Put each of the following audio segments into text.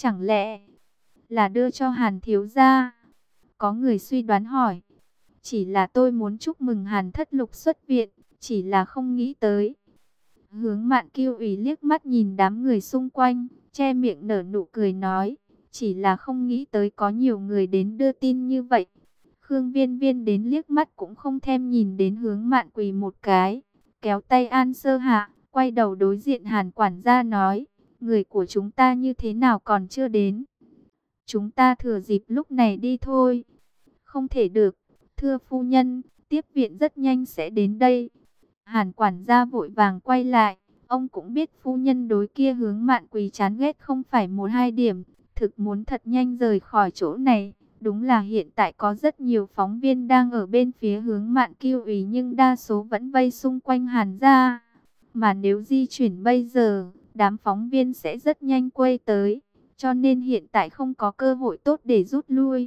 Chẳng lẽ là đưa cho Hàn thiếu gia? Có người suy đoán hỏi. Chỉ là tôi muốn chúc mừng Hàn thất lục xuất viện, chỉ là không nghĩ tới. Hướng Mạn Kiêu ủy liếc mắt nhìn đám người xung quanh, che miệng nở nụ cười nói, chỉ là không nghĩ tới có nhiều người đến đưa tin như vậy. Khương Viên Viên đến liếc mắt cũng không thèm nhìn đến Hướng Mạn Quỳ một cái, kéo tay An Sơ Hạ, quay đầu đối diện Hàn quản gia nói, người của chúng ta như thế nào còn chưa đến? Chúng ta thừa dịp lúc này đi thôi. Không thể được, thưa phu nhân, tiếp viện rất nhanh sẽ đến đây. Hàn quản gia vội vàng quay lại, ông cũng biết phu nhân đối kia Hướng Mạn Quỳ chán ghét không phải một hai điểm, thực muốn thật nhanh rời khỏi chỗ này. Đúng là hiện tại có rất nhiều phóng viên đang ở bên phía Hướng Mạn Kiêu ủy nhưng đa số vẫn vây xung quanh Hàn gia. Mà nếu di chuyển bây giờ, đám phóng viên sẽ rất nhanh quay tới, cho nên hiện tại không có cơ hội tốt để rút lui.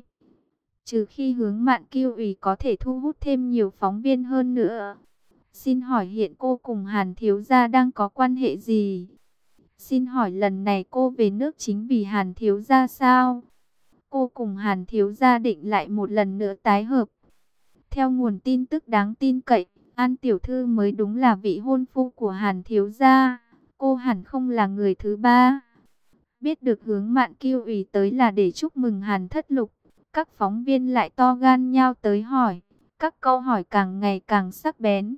Trừ khi Hướng Mạn Kiêu ủy có thể thu hút thêm nhiều phóng viên hơn nữa. Xin hỏi hiện cô cùng Hàn thiếu gia đang có quan hệ gì? Xin hỏi lần này cô về nước chính vì Hàn thiếu gia sao? Cô cùng Hàn thiếu gia định lại một lần nữa tái hợp. Theo nguồn tin tức đáng tin cậy, An tiểu thư mới đúng là vị hôn phu của Hàn thiếu gia. Cô hẳn không là người thứ ba. Biết được Hướng Mạn Kiêu ủy tới là để chúc mừng Hàn thất lục, các phóng viên lại to gan nhao tới hỏi. Các câu hỏi càng ngày càng sắc bén.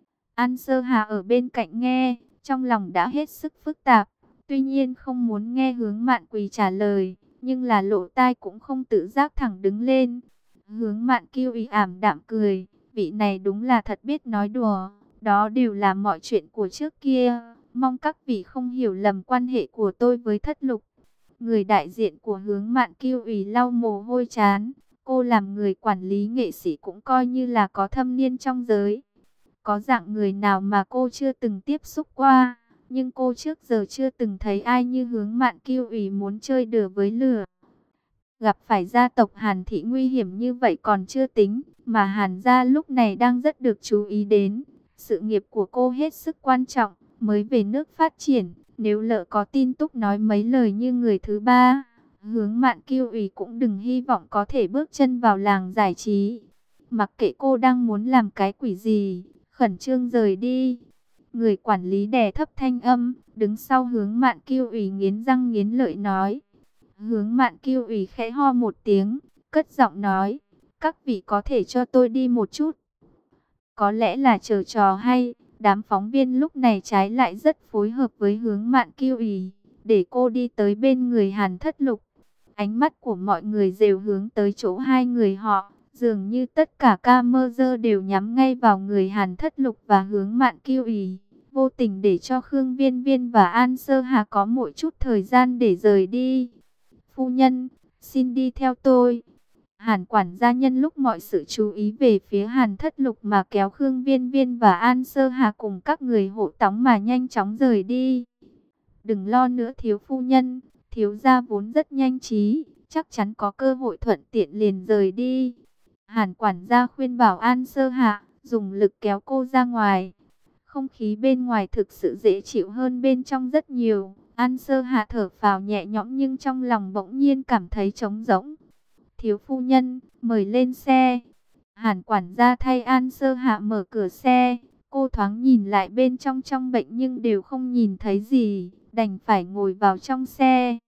An Sơ Hà ở bên cạnh nghe, trong lòng đã hết sức phức tạp. Tuy nhiên không muốn nghe Hướng Mạn Quỳ trả lời, nhưng là lỗ tai cũng không tự giác thẳng đứng lên. Hướng Mạn Kiêu ý ảm đạm cười, vị này đúng là thật biết nói đùa, đó đều là mọi chuyện của trước kia. Mong các vị không hiểu lầm quan hệ của tôi với thất lục. Người đại diện của Hướng Mạn Kiêu ủy lau mồ hôi chán, cô làm người quản lý nghệ sĩ cũng coi như là có thâm niên trong giới. Có dạng người nào mà cô chưa từng tiếp xúc qua, nhưng cô trước giờ chưa từng thấy ai như Hướng Mạn Kiêu ủy muốn chơi đùa với lửa. Gặp phải gia tộc Hàn thị nguy hiểm như vậy còn chưa tính, mà Hàn gia lúc này đang rất được chú ý đến. Sự nghiệp của cô hết sức quan trọng, mới về nước phát triển, nếu lỡ có tin tức nói mấy lời như người thứ ba, Hướng Mạn Kiêu ủy cũng đừng hy vọng có thể bước chân vào làng giải trí. Mặc kệ cô đang muốn làm cái quỷ gì, khẩn trương rời đi. Người quản lý đè thấp thanh âm, đứng sau Hướng Mạn Kiêu ủy nghiến răng nghiến lợi nói. Hướng Mạn Kiêu ủy khẽ ho một tiếng, cất giọng nói, các vị có thể cho tôi đi một chút. Có lẽ là chờ trò hay, đám phóng viên lúc này trái lại rất phối hợp với Hướng Mạn Kiêu ủy, để cô đi tới bên người Hàn thất lục. Ánh mắt của mọi người đều hướng tới chỗ hai người họ, dường như tất cả camera đều nhắm ngay vào người Hàn thất lục và Hướng Mạn Kiêu ủy, vô tình để cho Khương Viên Viên và An Sơ Hà có một chút thời gian để rời đi. Phu nhân, xin đi theo tôi. Hàn quản gia nhân lúc mọi sự chú ý về phía Hàn thất lục mà kéo Khương Viên Viên và An Sơ Hà cùng các người hộ tống mà nhanh chóng rời đi. Đừng lo nữa thiếu phu nhân, thiếu gia vốn rất nhanh trí, chắc chắn có cơ hội thuận tiện liền rời đi. Hàn quản gia khuyên bảo An Sơ Hạ, dùng lực kéo cô ra ngoài. Không khí bên ngoài thực sự dễ chịu hơn bên trong rất nhiều. An Sơ Hạ thở phào nhẹ nhõm nhưng trong lòng bỗng nhiên cảm thấy trống rỗng. Thiếu phu nhân, mời lên xe. Hàn quản gia thay An Sơ Hạ mở cửa xe. Cô thoáng nhìn lại bên trong trong bệnh nhưng đều không nhìn thấy gì, đành phải ngồi vào trong xe.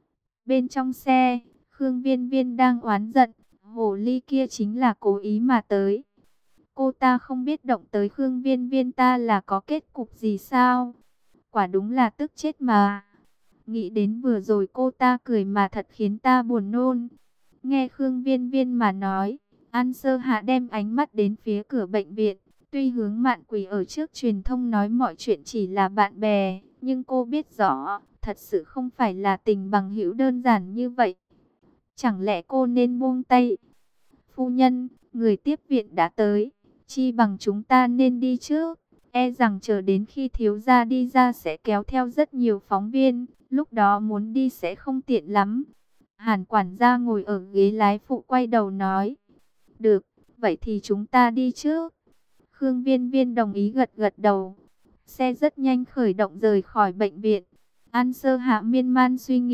Bên trong xe, Khương Viên Viên đang oán giận, hồ ly kia chính là cố ý mà tới. Cô ta không biết động tới Khương Viên Viên ta là có kết cục gì sao? Quả đúng là tức chết mà. Nghĩ đến vừa rồi cô ta cười mà thật khiến ta buồn nôn. Nghe Khương Viên Viên mà nói, An Sơ Hạ đem ánh mắt đến phía cửa bệnh viện. Tuy Hướng Mạn Quỳ ở trước truyền thông nói mọi chuyện chỉ là bạn bè, nhưng cô biết rõ, thật sự không phải là tình bằng hữu đơn giản như vậy. Chẳng lẽ cô nên buông tay? Phu nhân, người tiếp viện đã tới, chi bằng chúng ta nên đi trước. E rằng chờ đến khi thiếu gia đi ra sẽ kéo theo rất nhiều phóng viên, lúc đó muốn đi sẽ không tiện lắm. Hàn quản gia ngồi ở ghế lái phụ quay đầu nói. Được, vậy thì chúng ta đi trước. Khương Viên Viên đồng ý gật gật đầu. Xe rất nhanh khởi động rời khỏi bệnh viện. An Sơ Hạ miên man suy nghĩ,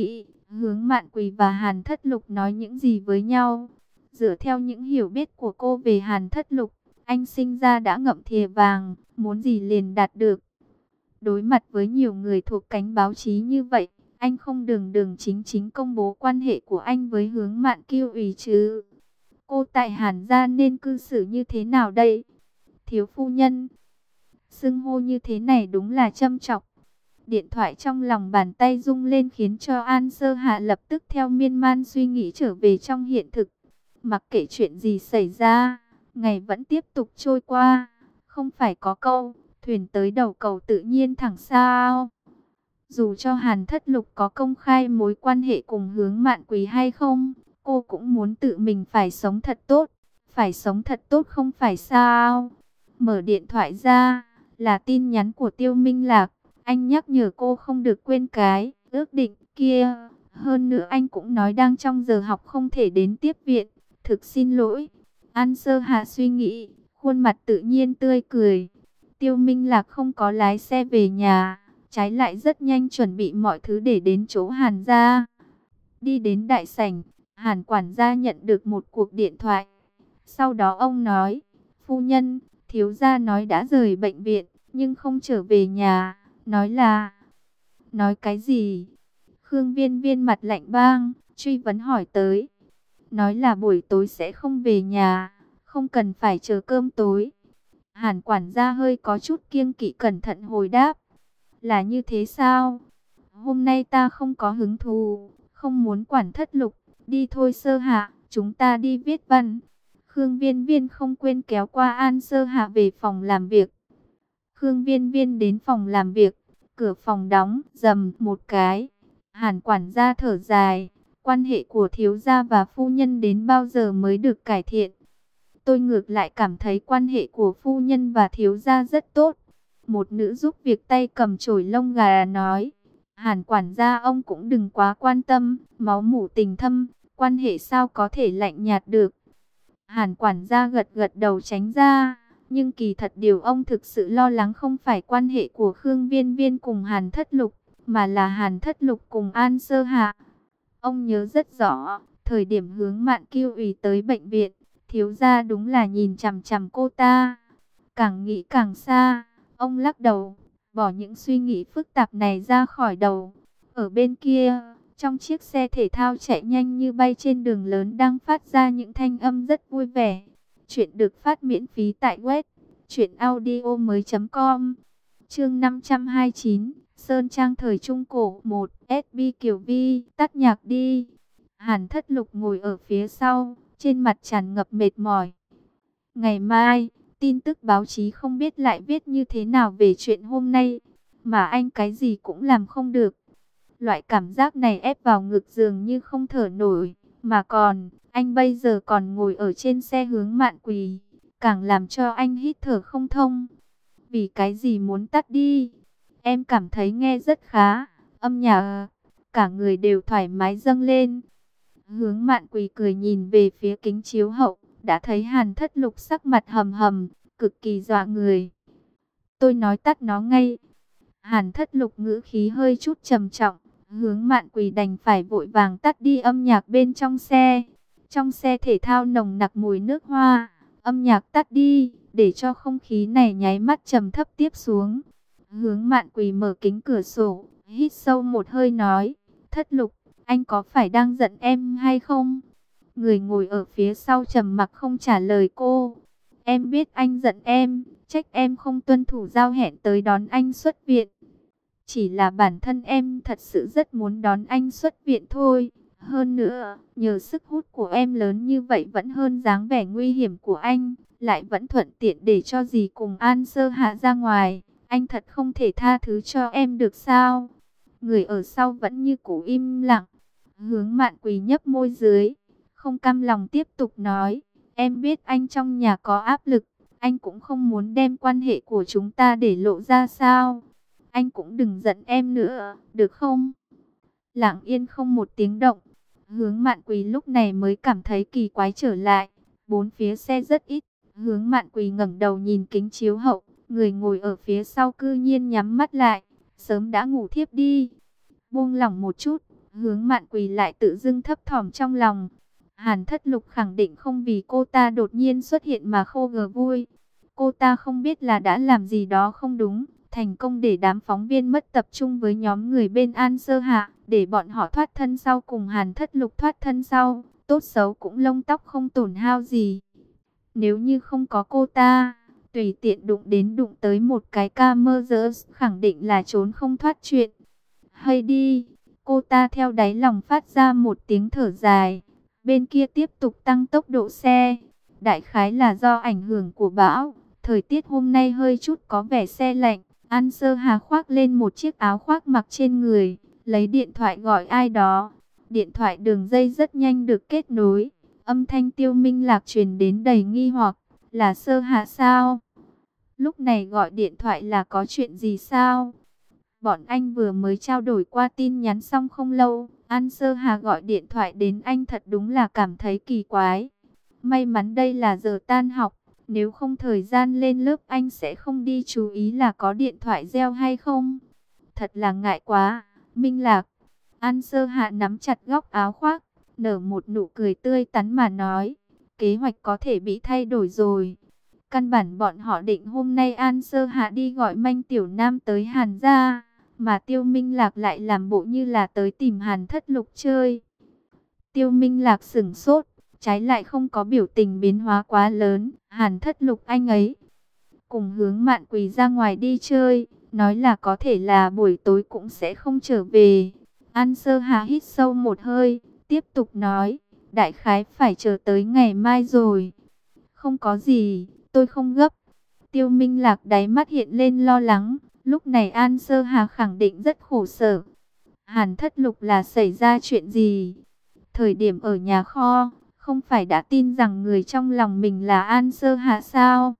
Hướng Mạn Quỳ và Hàn Thất Lục nói những gì với nhau? Dựa theo những hiểu biết của cô về Hàn Thất Lục, anh sinh ra đã ngậm thìa vàng, muốn gì liền đạt được. Đối mặt với nhiều người thuộc cánh báo chí như vậy, anh không đường đường chính chính công bố quan hệ của anh với Hướng Mạn Kiêu ủy chứ. Cô tại Hàn gia nên cư xử như thế nào đây? Thiếu phu nhân, xưng hô như thế này đúng là châm chọc. Điện thoại trong lòng bàn tay rung lên khiến cho An Sơ Hạ lập tức theo miên man suy nghĩ trở về trong hiện thực. Mặc kệ chuyện gì xảy ra, ngày vẫn tiếp tục trôi qua. Không phải có câu, thuyền tới đầu cầu tự nhiên thẳng sao. Dù cho Hàn Thất Lục có công khai mối quan hệ cùng Hướng Mạn Quỳ hay không, cô cũng muốn tự mình phải sống thật tốt. Phải sống thật tốt không phải sao. Mở điện thoại ra, là tin nhắn của Tiêu Minh Lạc. Anh nhắc nhở cô không được quên cái ước định kia. Hơn nữa anh cũng nói đang trong giờ học không thể đến tiếp viện. Thực xin lỗi. An Sơ Hạ suy nghĩ, khuôn mặt tự nhiên tươi cười. Tiêu Minh Lạc không có lái xe về nhà, trái lại rất nhanh chuẩn bị mọi thứ để đến chỗ Hàn gia. Đi đến đại sảnh, Hàn quản gia nhận được một cuộc điện thoại. Sau đó ông nói, phu nhân, thiếu gia nói đã rời bệnh viện, nhưng không trở về nhà. Nói cái gì? Khương Viên Viên mặt lạnh bang, truy vấn hỏi tới. Nói là buổi tối sẽ không về nhà, không cần phải chờ cơm tối. Hàn quản gia hơi có chút kiêng kỵ cẩn thận hồi đáp. Là như thế sao? Hôm nay ta không có hứng thú, không muốn quản Thất Lục. Đi thôi Sơ Hạ, chúng ta đi viết văn. Khương Viên Viên không quên kéo qua An Sơ Hạ về phòng làm việc. Khương Viên Viên đến phòng làm việc, cửa phòng đóng, rầm một cái. Hàn quản gia thở dài, quan hệ của thiếu gia và phu nhân đến bao giờ mới được cải thiện? Tôi ngược lại cảm thấy quan hệ của phu nhân và thiếu gia rất tốt. Một nữ giúp việc tay cầm chổi lông gà nói. Hàn quản gia ông cũng đừng quá quan tâm, máu mủ tình thâm, quan hệ sao có thể lạnh nhạt được. Hàn quản gia gật gật đầu tránh ra. Nhưng kỳ thật điều ông thực sự lo lắng không phải quan hệ của Khương Viên Viên cùng Hàn Thất Lục, mà là Hàn Thất Lục cùng An Sơ Hạ. Ông nhớ rất rõ, thời điểm Hướng Mạn Kiêu ủy tới bệnh viện, thiếu gia đúng là nhìn chằm chằm cô ta. Càng nghĩ càng xa, ông lắc đầu, bỏ những suy nghĩ phức tạp này ra khỏi đầu. Ở bên kia, trong chiếc xe thể thao chạy nhanh như bay trên đường lớn đang phát ra những thanh âm rất vui vẻ. Chuyện được phát miễn phí tại web truyệnaudiomoi.com. Chương 529, Sơn Trang thời Trung Cổ 1, SB Kiều Vi, tắt nhạc đi. Hàn Thất Lục ngồi ở phía sau, trên mặt tràn ngập mệt mỏi. Ngày mai, tin tức báo chí không biết lại viết như thế nào về chuyện hôm nay, mà anh cái gì cũng làm không được. Loại cảm giác này ép vào ngực dường như không thở nổi, mà còn, anh bây giờ còn ngồi ở trên xe Hướng Mạn Quỳ, càng làm cho anh hít thở không thông. Vì cái gì muốn tắt đi? Em cảm thấy nghe rất khá, âm nhạc, cả người đều thoải mái dâng lên. Hướng Mạn Quỳ cười nhìn về phía kính chiếu hậu, đã thấy Hàn Thất Lục sắc mặt hầm hầm, cực kỳ dọa người. Tôi nói tắt nó ngay. Hàn Thất Lục ngữ khí hơi chút trầm trọng, Hướng Mạn Quỳ đành phải vội vàng tắt đi âm nhạc bên trong xe. Trong xe thể thao nồng nặc mùi nước hoa, âm nhạc tắt đi, để cho không khí này nháy mắt trầm thấp tiếp xuống. Hướng Mạn Quỳ mở kính cửa sổ, hít sâu một hơi nói, Thất Lục, anh có phải đang giận em hay không? Người ngồi ở phía sau trầm mặc không trả lời cô. Em biết anh giận em, trách em không tuân thủ giao hẹn tới đón anh xuất viện. Chỉ là bản thân em thật sự rất muốn đón anh xuất viện thôi. Hơn nữa, nhờ sức hút của em lớn như vậy vẫn hơn dáng vẻ nguy hiểm của anh, lại vẫn thuận tiện để cho dì cùng An Sơ Hạ ra ngoài. Anh thật không thể tha thứ cho em được sao? Người ở sau vẫn như cũ im lặng. Hướng Mạn Quỳ nhấp môi dưới, không cam lòng tiếp tục nói. Em biết anh trong nhà có áp lực, anh cũng không muốn đem quan hệ của chúng ta để lộ ra sao. Anh cũng đừng giận em nữa, được không? Lặng yên không một tiếng động. Hướng Mạn Quỳ lúc này mới cảm thấy kỳ quái trở lại. Bốn phía xe rất ít. Hướng Mạn Quỳ ngẩng đầu nhìn kính chiếu hậu. Người ngồi ở phía sau cư nhiên nhắm mắt lại. Sớm đã ngủ thiếp đi. Buông lỏng một chút. Hướng Mạn Quỳ lại tự dưng thấp thỏm trong lòng. Hàn Thất Lục khẳng định không vì cô ta đột nhiên xuất hiện mà khô gờ vui. Cô ta không biết là đã làm gì đó không đúng, thành công để đám phóng viên mất tập trung với nhóm người bên An Sơ Hạ, để bọn họ thoát thân sau cùng Hàn Thất Lục thoát thân sau, tốt xấu cũng lông tóc không tổn hao gì. Nếu như không có cô ta, tùy tiện đụng tới một cái camera khẳng định là trốn không thoát chuyện. Hay đi, cô ta theo đáy lòng phát ra một tiếng thở dài. Bên kia tiếp tục tăng tốc độ xe. Đại khái là do ảnh hưởng của bão, thời tiết hôm nay hơi chút có vẻ se lạnh. An Sơ Hà khoác lên một chiếc áo khoác mặc trên người, lấy điện thoại gọi ai đó. Điện thoại đường dây rất nhanh được kết nối. Âm thanh Tiêu Minh Lạc truyền đến đầy nghi hoặc, là Sơ Hà sao? Lúc này gọi điện thoại là có chuyện gì sao? Bọn anh vừa mới trao đổi qua tin nhắn xong không lâu, An Sơ Hà gọi điện thoại đến anh thật đúng là cảm thấy kỳ quái. May mắn đây là giờ tan học, nếu không thời gian lên lớp anh sẽ không đi chú ý là có điện thoại reo hay không. Thật là ngại quá, Minh Lạc. An Sơ Hà nắm chặt góc áo khoác, nở một nụ cười tươi tắn mà nói, kế hoạch có thể bị thay đổi rồi. Căn bản bọn họ định hôm nay An Sơ Hạ đi gọi Manh Tiểu Nam tới Hàn gia, mà Tiêu Minh Lạc lại làm bộ như là tới tìm Hàn Thất Lục chơi. Tiêu Minh Lạc sửng sốt, trái lại không có biểu tình biến hóa quá lớn. Hàn Thất Lục anh ấy cùng Hướng Mạn Quỳ ra ngoài đi chơi, nói là có thể là buổi tối cũng sẽ không trở về. An Sơ Hạ hít sâu một hơi, tiếp tục nói, đại khái phải chờ tới ngày mai rồi. Không có gì, tôi không gấp. Tiêu Minh Lạc đáy mắt hiện lên lo lắng. Lúc này An Sơ Hà khẳng định rất khổ sở. Hàn Thất Lục là xảy ra chuyện gì? Thời điểm ở nhà kho, không phải đã tin rằng người trong lòng mình là An Sơ Hà sao?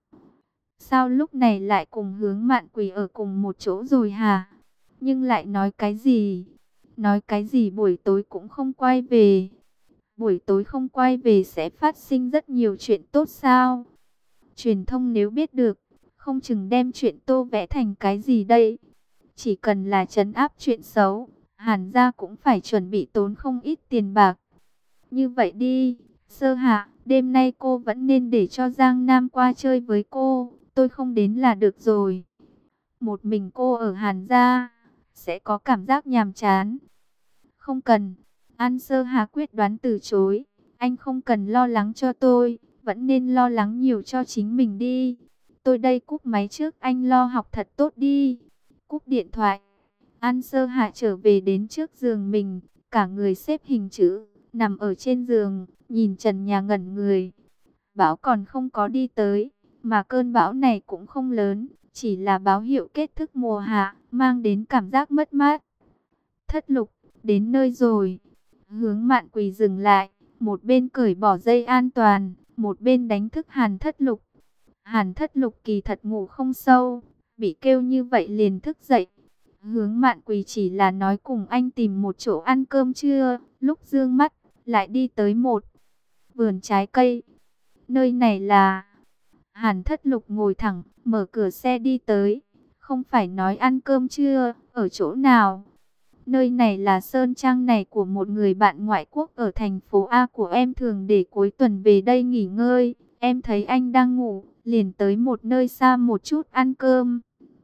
Sao lúc này lại cùng Hướng Mạn Quỳ ở cùng một chỗ rồi hả? Nhưng lại nói cái gì? Nói cái gì buổi tối cũng không quay về? Buổi tối không quay về sẽ phát sinh rất nhiều chuyện tốt sao? Truyền thông nếu biết được, không chừng đem chuyện tô vẽ thành cái gì đây. Chỉ cần là trấn áp chuyện xấu, Hàn gia cũng phải chuẩn bị tốn không ít tiền bạc. Như vậy đi, Sơ Hạ, đêm nay cô vẫn nên để cho Giang Nam qua chơi với cô, tôi không đến là được rồi. Một mình cô ở Hàn gia, sẽ có cảm giác nhàm chán. Không cần, An Sơ Hà quyết đoán từ chối, anh không cần lo lắng cho tôi, vẫn nên lo lắng nhiều cho chính mình đi. Tôi đây cúp máy trước, anh lo học thật tốt đi. Cúp điện thoại, An Sơ Hạ trở về đến trước giường mình, cả người xếp hình chữ, nằm ở trên giường, nhìn trần nhà ngẩn người. Bão còn không có đi tới, mà cơn bão này cũng không lớn, chỉ là báo hiệu kết thúc mùa hạ, mang đến cảm giác mất mát. Thất Lục, đến nơi rồi. Hướng Mạn Quỳ dừng lại, một bên cởi bỏ dây an toàn, một bên đánh thức Hàn Thất Lục. Hàn Thất Lục kỳ thật ngủ không sâu, bị kêu như vậy liền thức dậy. Hướng Mạn Quỳ chỉ là nói cùng anh tìm một chỗ ăn cơm trưa, lúc dương mắt, lại đi tới một vườn trái cây. Nơi này là... Hàn Thất Lục ngồi thẳng, mở cửa xe đi tới. Không phải nói ăn cơm trưa, ở chỗ nào? Nơi này là sơn trang này của một người bạn ngoại quốc ở thành phố A của em, thường để cuối tuần về đây nghỉ ngơi. Em thấy anh đang ngủ, liền tới một nơi xa một chút ăn cơm.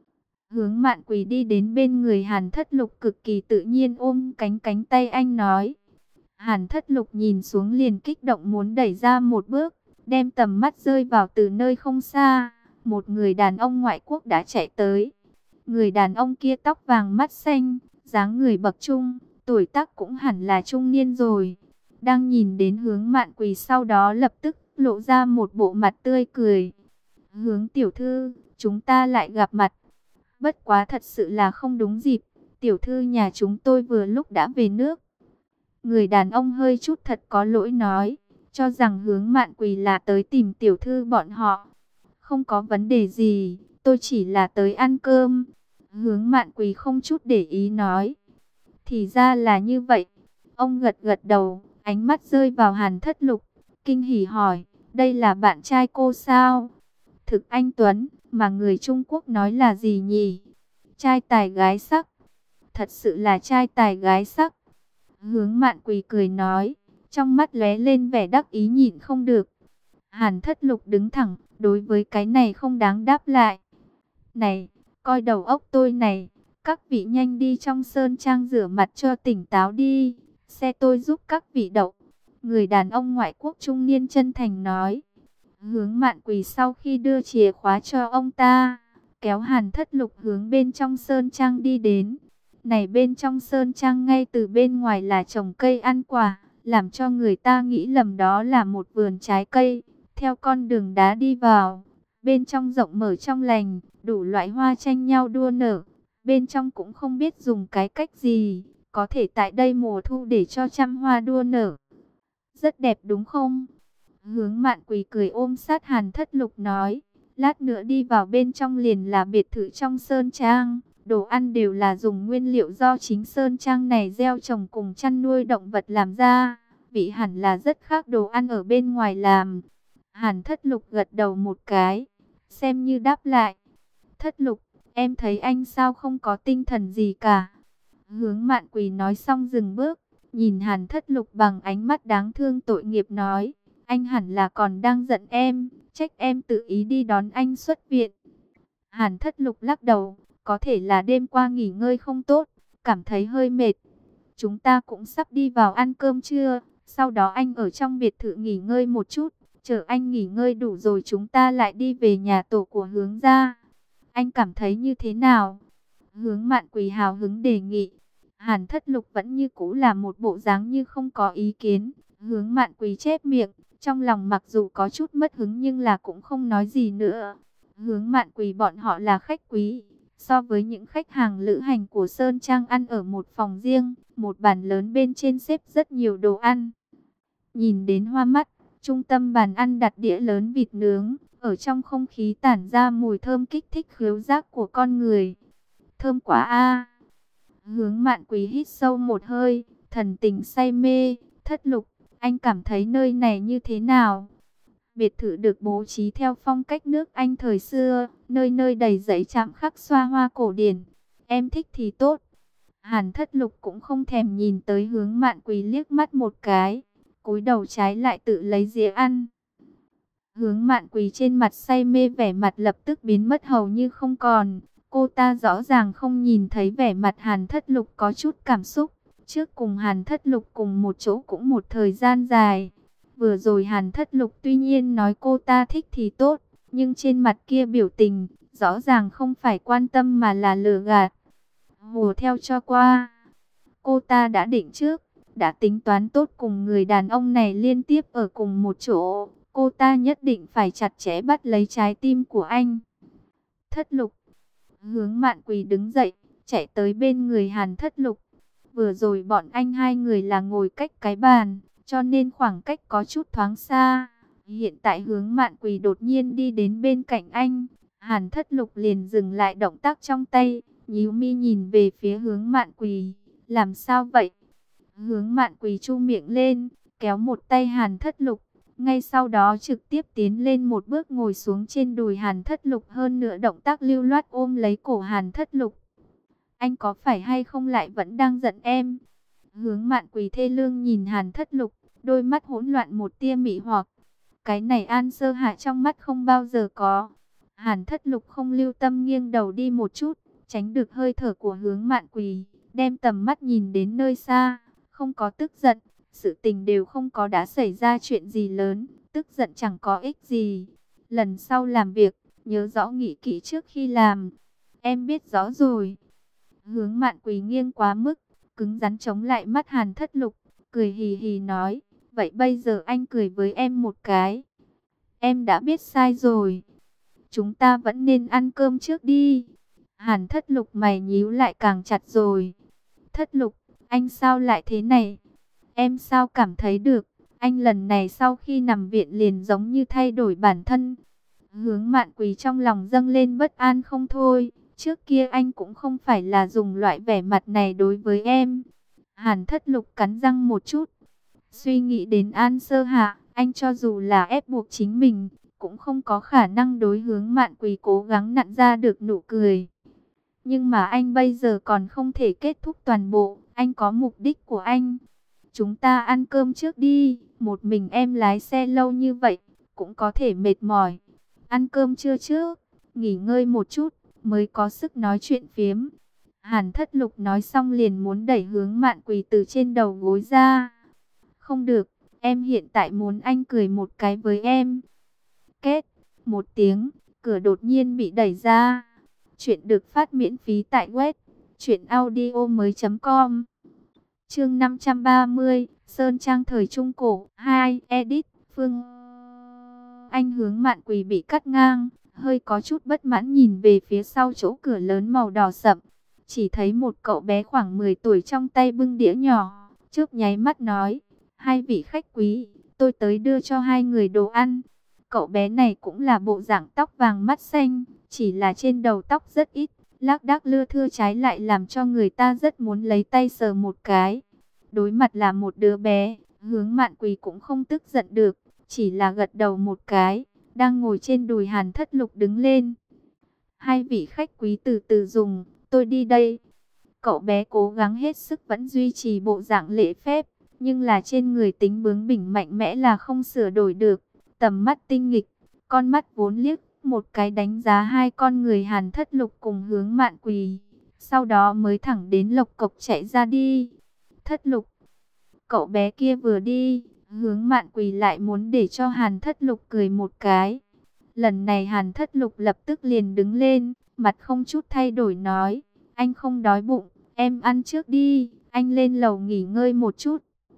Hướng Mạn Quỳ đi đến bên người Hàn Thất Lục, cực kỳ tự nhiên ôm cánh tay anh nói. Hàn Thất Lục nhìn xuống liền kích động muốn đẩy ra một bước, đem tầm mắt rơi vào từ nơi không xa. Một người đàn ông ngoại quốc đã chạy tới. Người đàn ông kia tóc vàng mắt xanh, dáng người bậc trung, tuổi tác cũng hẳn là trung niên rồi. Đang nhìn đến Hướng Mạn Quỳ, sau đó lập tức lộ ra một bộ mặt tươi cười. Hướng tiểu thư, chúng ta lại gặp mặt. Bất quá thật sự là không đúng dịp, tiểu thư nhà chúng tôi vừa lúc đã về nước. Người đàn ông hơi chút thật có lỗi nói, cho rằng Hướng Mạn Quỳ là tới tìm tiểu thư bọn họ. Không có vấn đề gì, tôi chỉ là tới ăn cơm. Hướng Mạn Quỳ không chút để ý nói. Thì ra là như vậy. Ông gật gật đầu, ánh mắt rơi vào Hàn Thất Lục, kinh hỉ hỏi, đây là bạn trai cô sao? Thực anh tuấn, mà người Trung Quốc nói là gì nhỉ? Trai tài gái sắc. Thật sự là trai tài gái sắc. Hướng Mạn Quỳ cười nói, trong mắt lóe lên vẻ đắc ý nhịn không được. Hàn Thất Lục đứng thẳng, đối với cái này không đáng đáp lại. Này, coi đầu óc tôi này, các vị nhanh đi trong sơn trang rửa mặt cho tỉnh táo đi, xe tôi giúp các vị đậu. Người đàn ông ngoại quốc trung niên chân thành nói. Hướng Mạn Quỳ sau khi đưa chìa khóa cho ông ta, kéo Hàn Thất Lục hướng bên trong sơn trang đi đến. Này, bên trong sơn trang ngay từ bên ngoài là trồng cây ăn quả, làm cho người ta nghĩ lầm đó là một vườn trái cây. Theo con đường đá đi vào, bên trong rộng mở trong lành, đủ loại hoa tranh nhau đua nở. Bên trong cũng không biết dùng cái cách gì, có thể tại đây mùa thu để cho trăm hoa đua nở. Rất đẹp đúng không? Hướng Mạn Quỳ cười ôm sát Hàn Thất Lục nói, lát nữa đi vào bên trong liền là biệt thự trong sơn trang. Đồ ăn đều là dùng nguyên liệu do chính sơn trang này gieo trồng cùng chăn nuôi động vật làm ra. Vị hẳn là rất khác đồ ăn ở bên ngoài làm. Hàn Thất Lục gật đầu một cái, xem như đáp lại. Thất Lục, em thấy anh sao không có tinh thần gì cả. Hướng Mạn Quỳ nói xong dừng bước, nhìn Hàn Thất Lục bằng ánh mắt đáng thương tội nghiệp nói, anh hẳn là còn đang giận em, trách em tự ý đi đón anh xuất viện. Hàn Thất Lục lắc đầu, có thể là đêm qua nghỉ ngơi không tốt, cảm thấy hơi mệt. Chúng ta cũng sắp đi vào ăn cơm trưa, sau đó anh ở trong biệt thự nghỉ ngơi một chút, chờ anh nghỉ ngơi đủ rồi chúng ta lại đi về nhà tổ của Hướng gia. Anh cảm thấy như thế nào? Hướng Mạn Quỳ hào hứng đề nghị. Hàn Thất Lục vẫn như cũ là một bộ dáng như không có ý kiến. Hướng Mạn Quỳ chép miệng, trong lòng mặc dù có chút mất hứng nhưng là cũng không nói gì nữa. Hướng Mạn Quỳ bọn họ là khách quý, so với những khách hàng lữ hành của Sơn Trang ăn ở một phòng riêng, một bàn lớn bên trên xếp rất nhiều đồ ăn. Nhìn đến hoa mắt, trung tâm bàn ăn đặt đĩa lớn vịt nướng, ở trong không khí tản ra mùi thơm kích thích khứu giác của con người. Thơm quá a! Hướng Mạn Quỳ hít sâu một hơi, thần tình say mê. Thất Lục, anh cảm thấy nơi này như thế nào? Biệt thự được bố trí theo phong cách nước Anh thời xưa, nơi nơi đầy giấy chạm khắc xoa hoa cổ điển. Em thích thì tốt. Hàn Thất Lục cũng không thèm nhìn tới Hướng Mạn Quỳ liếc mắt một cái, cúi đầu trái lại tự lấy dĩa ăn. Hướng Mạn Quỳ trên mặt say mê vẻ mặt lập tức biến mất hầu như không còn. Cô ta rõ ràng không nhìn thấy vẻ mặt Hàn Thất Lục có chút cảm xúc. Trước cùng Hàn Thất Lục cùng một chỗ cũng một thời gian dài. Vừa rồi Hàn Thất Lục tuy nhiên nói cô ta thích thì tốt, nhưng trên mặt kia biểu tình, rõ ràng không phải quan tâm mà là lừa gạt. Hùa theo cho qua. Cô ta đã định trước, đã tính toán tốt cùng người đàn ông này liên tiếp ở cùng một chỗ. Cô ta nhất định phải chặt chẽ bắt lấy trái tim của anh. Thất Lục. Hướng Mạn Quỳ đứng dậy, chạy tới bên người Hàn Thất Lục. Vừa rồi bọn anh hai người là ngồi cách cái bàn, cho nên khoảng cách có chút thoáng xa. Hiện tại Hướng Mạn Quỳ đột nhiên đi đến bên cạnh anh. Hàn Thất Lục liền dừng lại động tác trong tay, nhíu mi nhìn về phía Hướng Mạn Quỳ. Làm sao vậy? Hướng Mạn Quỳ chu miệng lên, kéo một tay Hàn Thất Lục. Ngay sau đó trực tiếp tiến lên một bước ngồi xuống trên đùi Hàn Thất Lục, hơn nữa động tác lưu loát ôm lấy cổ Hàn Thất Lục. Anh có phải hay không lại vẫn đang giận em? Hướng Mạn Quỳ thê lương nhìn Hàn Thất Lục, đôi mắt hỗn loạn một tia mị hoặc. Cái này An Sơ Hạ trong mắt không bao giờ có. Hàn Thất Lục không lưu tâm nghiêng đầu đi một chút, tránh được hơi thở của Hướng Mạn Quỳ, đem tầm mắt nhìn đến nơi xa, không có tức giận. Sự tình đều không có đã xảy ra chuyện gì lớn, tức giận chẳng có ích gì. Lần sau làm việc, nhớ rõ nghĩ kỹ trước khi làm. Em biết rõ rồi. Hướng Mạn Quỳ nghiêng quá mức, cứng rắn chống lại mắt Hàn Thất Lục, cười hì hì nói, vậy bây giờ anh cười với em một cái. Em đã biết sai rồi. Chúng ta vẫn nên ăn cơm trước đi. Hàn Thất Lục mày nhíu lại càng chặt rồi. Thất Lục, anh sao lại thế này? Em sao cảm thấy được, anh lần này sau khi nằm viện liền giống như thay đổi bản thân. Hướng Mạn Quỳ trong lòng dâng lên bất an không thôi. Trước kia anh cũng không phải là dùng loại vẻ mặt này đối với em. Hàn Thất Lục cắn răng một chút. Suy nghĩ đến An Sơ Hạ, anh cho dù là ép buộc chính mình, cũng không có khả năng đối Hướng Mạn Quỳ cố gắng nặn ra được nụ cười. Nhưng mà anh bây giờ còn không thể kết thúc toàn bộ, anh có mục đích của anh. chúng ta ăn cơm trước đi, một mình em lái xe lâu như vậy, cũng có thể mệt mỏi. Ăn cơm trưa trước, nghỉ ngơi một chút, mới có sức nói chuyện phiếm. Hàn Thất Lục nói xong liền muốn đẩy Hướng Mạn Quỳ từ trên đầu gối ra. Không được, em hiện tại muốn anh cười một cái với em. Két, một tiếng, cửa đột nhiên bị đẩy ra. Chuyện được phát miễn phí tại web truyệnaudiomoi.com. Chương 530, Sơn Trang thời Trung Cổ 2, edit, Phương Anh. Hướng Mạn Quỳ bị cắt ngang, hơi có chút bất mãn nhìn về phía sau chỗ cửa lớn màu đỏ sậm. Chỉ thấy một cậu bé khoảng 10 tuổi trong tay bưng đĩa nhỏ, trước nháy mắt nói, hai vị khách quý, tôi tới đưa cho hai người đồ ăn. Cậu bé này cũng là bộ dạng tóc vàng mắt xanh, chỉ là trên đầu tóc rất ít, lác đác lưa thưa trái lại làm cho người ta rất muốn lấy tay sờ một cái. Đối mặt là một đứa bé, Hướng Mạn Quỳ cũng không tức giận được, chỉ là gật đầu một cái, đang ngồi trên đùi Hàn Thất Lục đứng lên. Hai vị khách quý từ từ dùng, tôi đi đây. Cậu bé cố gắng hết sức vẫn duy trì bộ dạng lễ phép, nhưng là trên người tính bướng bỉnh mạnh mẽ là không sửa đổi được. Tầm mắt tinh nghịch, con mắt vốn liếc một cái đánh giá hai con người Hàn Thất Lục cùng Hướng Mạn Quỳ, sau đó mới thẳng đến lộc cộc chạy ra đi. Thất Lục, cậu bé kia vừa đi, Hướng Mạn Quỳ lại muốn để cho Hàn Thất Lục cười một cái. Lần này Hàn Thất Lục lập tức liền đứng lên, mặt không chút thay đổi nói, anh không đói bụng, em ăn trước đi, anh lên lầu nghỉ ngơi một chút.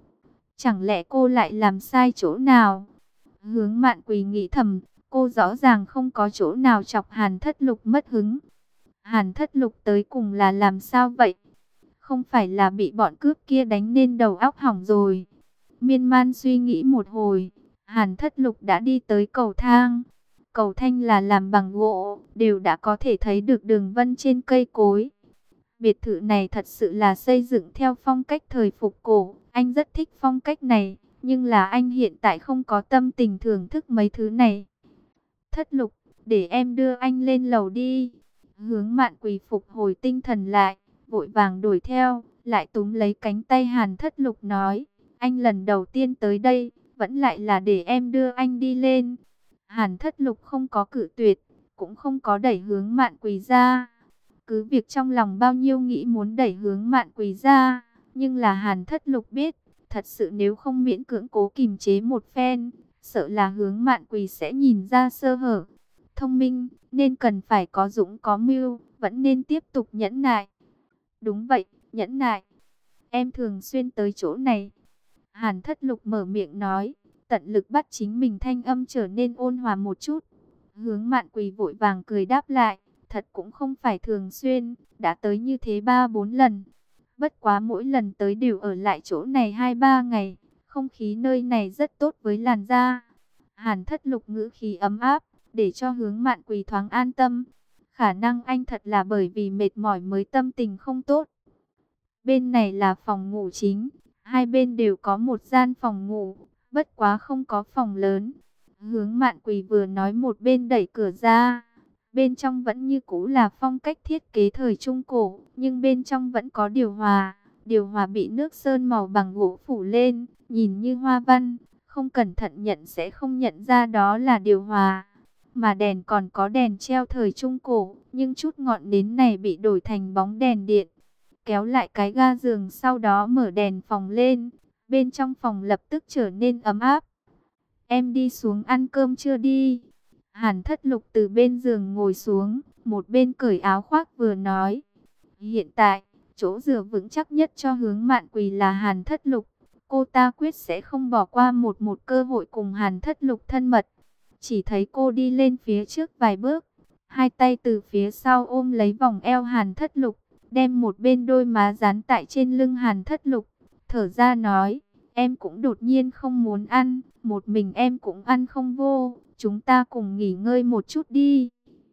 Chẳng lẽ cô lại làm sai chỗ nào? Hướng Mạn Quỳ nghĩ thầm, cô rõ ràng không có chỗ nào chọc Hàn Thất Lục mất hứng. Hàn Thất Lục tới cùng là làm sao vậy? Không phải là bị bọn cướp kia đánh nên đầu óc hỏng rồi. Miên man suy nghĩ một hồi, Hàn Thất Lục đã đi tới cầu thang. Cầu thang là làm bằng gỗ, đều đã có thể thấy được đường vân trên cây cối. Biệt thự này thật sự là xây dựng theo phong cách thời phục cổ, anh rất thích phong cách này, nhưng là anh hiện tại không có tâm tình thưởng thức mấy thứ này. Thất Lục, để em đưa anh lên lầu đi. Hướng Mạn Quỳ phục hồi tinh thần lại, vội vàng đuổi theo, lại túm lấy cánh tay Hàn Thất Lục nói, anh lần đầu tiên tới đây, vẫn lại là để em đưa anh đi lên. Hàn Thất Lục không có cự tuyệt, cũng không có đẩy Hướng Mạn Quỳ ra. Cứ việc trong lòng bao nhiêu nghĩ muốn đẩy Hướng Mạn Quỳ ra, nhưng là Hàn Thất Lục biết, thật sự nếu không miễn cưỡng cố kìm chế một phen, sợ là Hướng Mạn Quỳ sẽ nhìn ra sơ hở. Thông minh, nên cần phải có dũng có mưu, vẫn nên tiếp tục nhẫn nại. Đúng vậy, nhẫn nại. Em thường xuyên tới chỗ này. Hàn Thất Lục mở miệng nói, tận lực bắt chính mình thanh âm trở nên ôn hòa một chút. Hướng Mạn Quỳ vội vàng cười đáp lại, thật cũng không phải thường xuyên, đã tới như thế 3-4 lần. Bất quá mỗi lần tới đều ở lại chỗ này 2-3 ngày, không khí nơi này rất tốt với làn da. Hàn Thất Lục ngữ khí ấm áp, để cho Hướng Mạn Quỳ thoáng an tâm. Khả năng anh thật là bởi vì mệt mỏi mới tâm tình không tốt. Bên này là phòng ngủ chính, hai bên đều có một gian phòng ngủ, bất quá không có phòng lớn. Hướng Mạn Quỳ vừa nói một bên đẩy cửa ra. Bên trong vẫn như cũ là phong cách thiết kế thời Trung Cổ, nhưng bên trong vẫn có điều hòa. Điều hòa bị nước sơn màu bằng gỗ phủ lên, nhìn như hoa văn, không cẩn thận nhận sẽ không nhận ra đó là điều hòa. Mà đèn còn có đèn treo thời Trung Cổ, nhưng chút ngọn nến này bị đổi thành bóng đèn điện. Kéo lại cái ga giường sau đó mở đèn phòng lên, bên trong phòng lập tức trở nên ấm áp. Em đi xuống ăn cơm chưa đi? Hàn Thất Lục từ bên giường ngồi xuống, một bên cởi áo khoác vừa nói. Hiện tại, chỗ dựa vững chắc nhất cho Hướng Mạn Quỳ là Hàn Thất Lục. Cô ta quyết sẽ không bỏ qua một cơ hội cùng Hàn Thất Lục thân mật. Chỉ thấy cô đi lên phía trước vài bước, hai tay từ phía sau ôm lấy vòng eo Hàn Thất Lục, đem một bên đôi má dán tại trên lưng Hàn Thất Lục, thở ra nói, em cũng đột nhiên không muốn ăn, một mình em cũng ăn không vô, chúng ta cùng nghỉ ngơi một chút đi.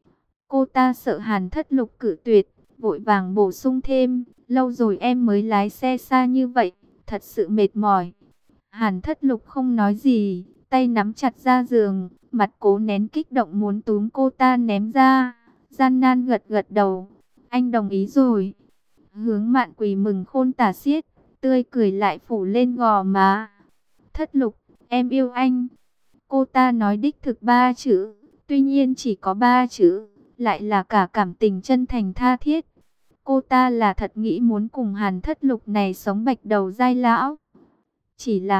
Cô ta sợ Hàn Thất Lục cự tuyệt, vội vàng bổ sung thêm, lâu rồi em mới lái xe xa như vậy, thật sự mệt mỏi. Hàn Thất Lục không nói gì, tay nắm chặt ra giường, mặt cố nén kích động muốn túm cô ta ném ra, gian nan gật gật đầu, anh đồng ý rồi. Hướng Mạn Quỳ mừng khôn tả xiết, tươi cười lại phủ lên gò má. Thất Lục, em yêu anh. Cô ta nói đích thực 3 chữ, tuy nhiên chỉ có 3 chữ, lại là cả cảm tình chân thành tha thiết. Cô ta là thật nghĩ muốn cùng Hàn Thất Lục này sống bạch đầu dai lão. Chỉ là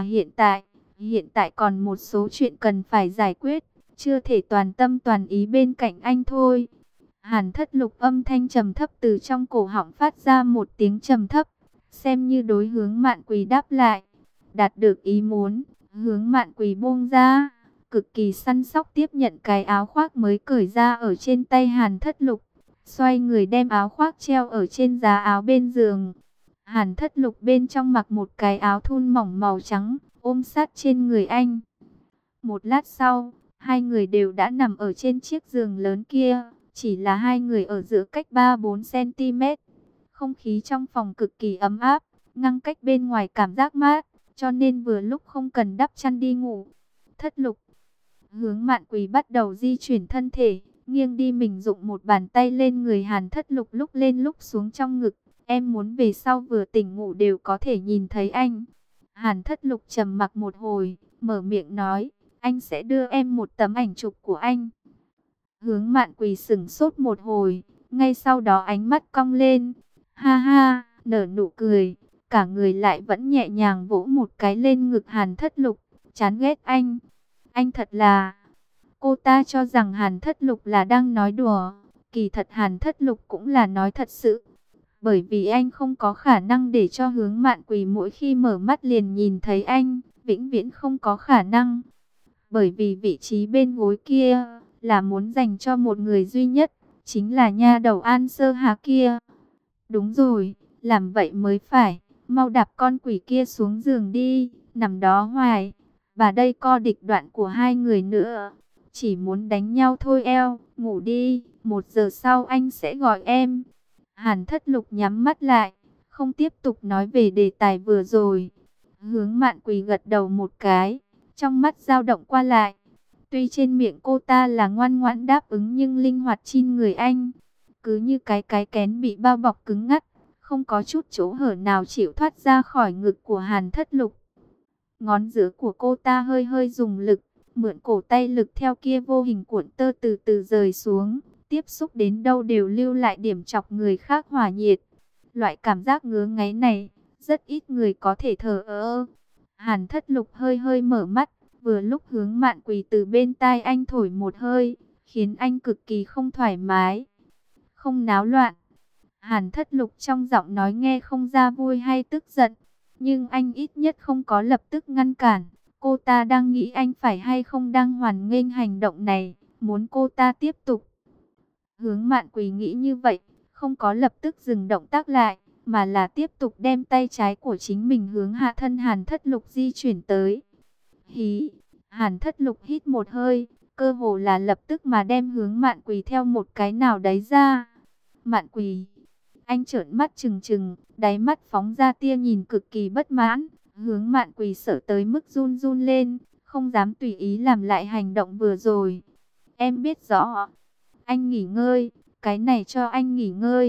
hiện tại còn một số chuyện cần phải giải quyết, chưa thể toàn tâm toàn ý bên cạnh anh thôi. Hàn Thất Lục âm thanh trầm thấp từ trong cổ họng phát ra một tiếng trầm thấp, xem như đối hướng Mạn Quỳ đáp lại. Đạt được ý muốn, hướng Mạn Quỳ buông ra, cực kỳ săn sóc tiếp nhận cái áo khoác mới cởi ra ở trên tay Hàn Thất Lục, xoay người đem áo khoác treo ở trên giá áo bên giường. Hàn Thất Lục bên trong mặc một cái áo thun mỏng màu trắng, ôm sát trên người anh. Một lát sau, hai người đều đã nằm ở trên chiếc giường lớn kia, chỉ là hai người ở giữa cách 3-4 cm. Không khí trong phòng cực kỳ ấm áp, ngăn cách bên ngoài cảm giác mát, cho nên vừa lúc không cần đắp chăn đi ngủ. Thất Lục, hướng Mạn Quỳ bắt đầu di chuyển thân thể, nghiêng đi mình dụng một bàn tay lên người Hàn Thất Lục lúc lên lúc xuống trong ngực. Em muốn về sau vừa tỉnh ngủ đều có thể nhìn thấy anh. Hàn Thất Lục trầm mặc một hồi, mở miệng nói, anh sẽ đưa em một tấm ảnh chụp của anh. Hướng Mạn Quỳ sững sốt một hồi, ngay sau đó ánh mắt cong lên, ha ha, nở nụ cười, cả người lại vẫn nhẹ nhàng vỗ một cái lên ngực Hàn Thất Lục, chán ghét anh thật là... Cô ta cho rằng Hàn Thất Lục là đang nói đùa, kỳ thật Hàn Thất Lục cũng là nói thật sự. Bởi vì anh không có khả năng để cho hướng Mạn Quỳ mỗi khi mở mắt liền nhìn thấy anh, vĩnh viễn không có khả năng. Bởi vì vị trí bên gối kia là muốn dành cho một người duy nhất, chính là nha đầu An Sơ Hà kia. Đúng rồi, làm vậy mới phải, mau đạp con quỷ kia xuống giường đi, nằm đó hoài. Và đây co địch đoạn của hai người nữa, chỉ muốn đánh nhau thôi eo, ngủ đi, 1 giờ sau anh sẽ gọi em. Hàn Thất Lục nhắm mắt lại, không tiếp tục nói về đề tài vừa rồi. Hướng Mạn Quỳ gật đầu một cái, trong mắt dao động qua lại. Tuy trên miệng cô ta là ngoan ngoãn đáp ứng nhưng linh hoạt trên người anh, cứ như cái kén bị bao bọc cứng ngắt, không có chút chỗ hở nào chịu thoát ra khỏi ngực của Hàn Thất Lục. Ngón giữa của cô ta hơi hơi dùng lực, mượn cổ tay lực theo kia vô hình cuộn tơ từ từ rời xuống. Tiếp xúc đến đâu đều lưu lại điểm chọc người khác hỏa nhiệt. Loại cảm giác ngứa ngáy này, rất ít người có thể thờ ơ. Hàn Thất Lục hơi hơi mở mắt, vừa lúc hướng Mạn Quỳ từ bên tai anh thổi một hơi, khiến anh cực kỳ không thoải mái. Không náo loạn. Hàn Thất Lục trong giọng nói nghe không ra vui hay tức giận, nhưng anh ít nhất không có lập tức ngăn cản. Cô ta đang nghĩ anh phải hay không đang hoan nghênh hành động này, muốn cô ta tiếp tục. Hướng Mạn Quỳ nghĩ như vậy, không có lập tức dừng động tác lại, mà là tiếp tục đem tay trái của chính mình hướng hạ thân Hàn Thất Lục di chuyển tới. Hí, Hàn Thất Lục hít một hơi, cơ hồ là lập tức mà đem hướng Mạn Quỳ theo một cái nào đấy ra. Mạn Quỳ, anh trợn mắt trừng trừng, đáy mắt phóng ra tia nhìn cực kỳ bất mãn. Hướng Mạn Quỳ sợ tới mức run run lên, không dám tùy ý làm lại hành động vừa rồi. Em biết rõ. Anh nghỉ ngơi, cái này cho anh nghỉ ngơi.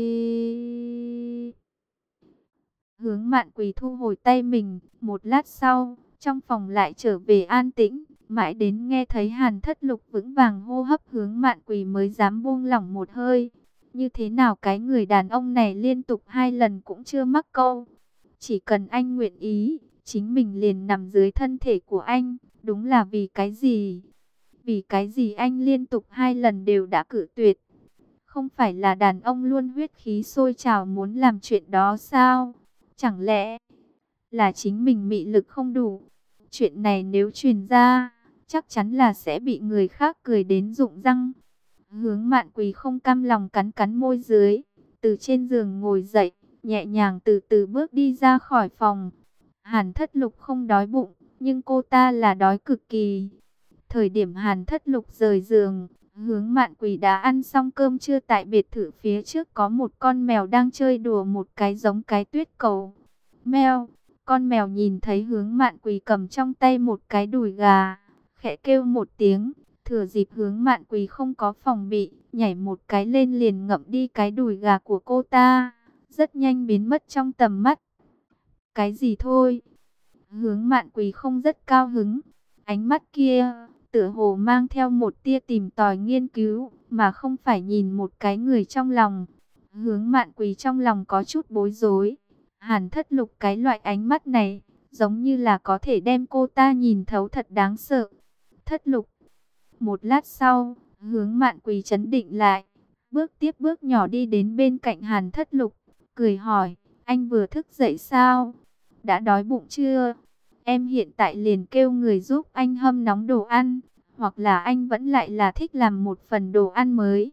Hướng Mạn Quỳ thu hồi tay mình, một lát sau, trong phòng lại trở về an tĩnh, mãi đến nghe thấy Hàn Thất Lục vững vàng hô hấp Hướng Mạn Quỳ mới dám buông lỏng một hơi. Như thế nào cái người đàn ông này liên tục 2 lần cũng chưa mắc câu. Chỉ cần anh nguyện ý, chính mình liền nằm dưới thân thể của anh, đúng là vì cái gì? Vì cái gì anh liên tục 2 lần đều đã cự tuyệt? Không phải là đàn ông luôn huyết khí sôi trào muốn làm chuyện đó sao? Chẳng lẽ là chính mình mị lực không đủ? Chuyện này nếu truyền ra, chắc chắn là sẽ bị người khác cười đến rụng răng. Hướng Mạn Quỳ không cam lòng cắn cắn môi dưới, từ trên giường ngồi dậy, nhẹ nhàng từ từ bước đi ra khỏi phòng. Hàn Thất Lục không đói bụng, nhưng cô ta là đói cực kỳ. Thời điểm Hàn Thất Lục rời giường, Hướng Mạn Quỳ đã ăn xong cơm trưa tại biệt thự phía trước có một con mèo đang chơi đùa một cái giống cái tuyết cầu. Mèo, con mèo nhìn thấy Hướng Mạn Quỳ cầm trong tay một cái đùi gà, khẽ kêu một tiếng, thừa dịp Hướng Mạn Quỳ không có phòng bị, nhảy một cái lên liền ngậm đi cái đùi gà của cô ta, rất nhanh biến mất trong tầm mắt. cái gì thôi. Hướng Mạn Quỳ không rất cao hứng. Ánh mắt kia, tựa hồ mang theo một tia tìm tòi nghiên cứu, mà không phải nhìn một cái người trong lòng. Hướng Mạn Quỳ trong lòng có chút bối rối. Hàn Thất Lục cái loại ánh mắt này, giống như là có thể đem cô ta nhìn thấu thật đáng sợ. Thất Lục. Một lát sau, Hướng Mạn Quỳ trấn định lại, bước tiếp bước nhỏ đi đến bên cạnh Hàn Thất Lục, cười hỏi, anh vừa thức dậy sao? Đã đói bụng chưa? Em hiện tại liền kêu người giúp anh hâm nóng đồ ăn, hoặc là anh vẫn lại là thích làm một phần đồ ăn mới.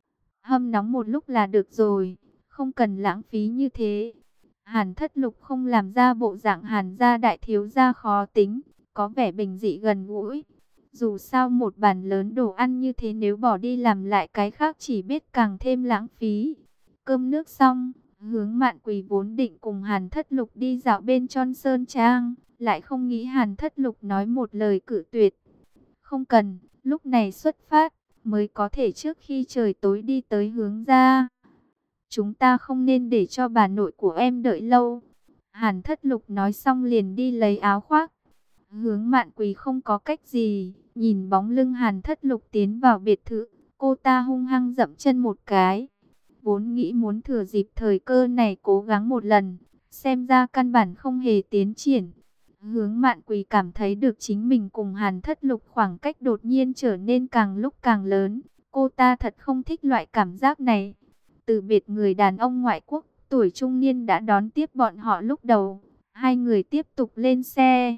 Hâm nóng một lúc là được rồi, không cần lãng phí như thế. Hàn Thất Lục không làm ra bộ dạng Hàn gia đại thiếu gia khó tính, có vẻ bình dị gần gũi. Dù sao một bàn lớn đồ ăn như thế nếu bỏ đi làm lại cái khác chỉ biết càng thêm lãng phí. Cơm nước xong, Hướng Mạn Quỳ vốn định cùng Hàn Thất Lục đi dạo bên Chon Sơn Trang, lại không nghĩ Hàn Thất Lục nói một lời cự tuyệt. Không cần, lúc này xuất phát, mới có thể trước khi trời tối đi tới Hướng gia. Chúng ta không nên để cho bà nội của em đợi lâu. Hàn Thất Lục nói xong liền đi lấy áo khoác. Hướng Mạn Quỳ không có cách gì, nhìn bóng lưng Hàn Thất Lục tiến vào biệt thự, cô ta hung hăng dậm chân một cái. Vốn nghĩ muốn thừa dịp thời cơ này cố gắng một lần, xem ra căn bản không hề tiến triển. Hướng Mạn Quỳ cảm thấy được chính mình cùng Hàn Thất Lục khoảng cách đột nhiên trở nên càng lúc càng lớn. Cô ta thật không thích loại cảm giác này. Từ biệt người đàn ông ngoại quốc, tuổi trung niên đã đón tiếp bọn họ lúc đầu. Hai người tiếp tục lên xe.